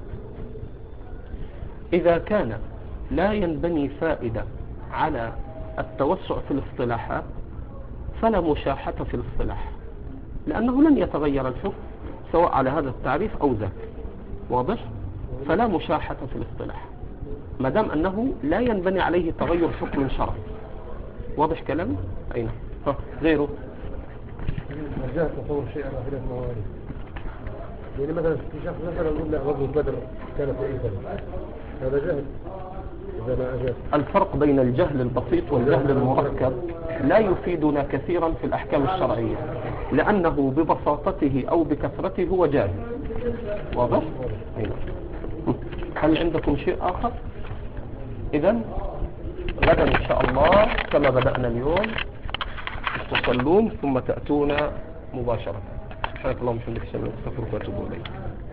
إذا كان لا ينبني فائدة على التوسع في الاصطلاحات فلا مشاحة في الاصطلاح، لأنه لن يتغير الحكم سواء على هذا التعريف أو ذاك. واضح؟ فلا مشاحة في الاصطلاح ما دام أنه لا ينبني عليه تغير حكم شرعي. واضح كلامي؟ أين؟ غيره؟ الجهل تطور شيء على خلاف ما هو عليه. يعني مثلا في شخص مثلا يقول لا غزوة بدر كانت في أي سنة، هذا جهل. إذا ما أجاب الفرق بين الجهل البسيط والجهل المركب لا يفيدنا كثيرا في الأحكام الشرعية، لأنه ببساطته أو بكثرته هو جاهل. واضح؟ أين؟ هل عندكم شيء آخر؟ إذن غدا إن شاء الله كما بدأنا اليوم تصلون ثم تأتون مباشرة. سبحانك اللهم وبحمدك أشهد أن لا إله إلا أنت أستغفرك وأتوب إليك.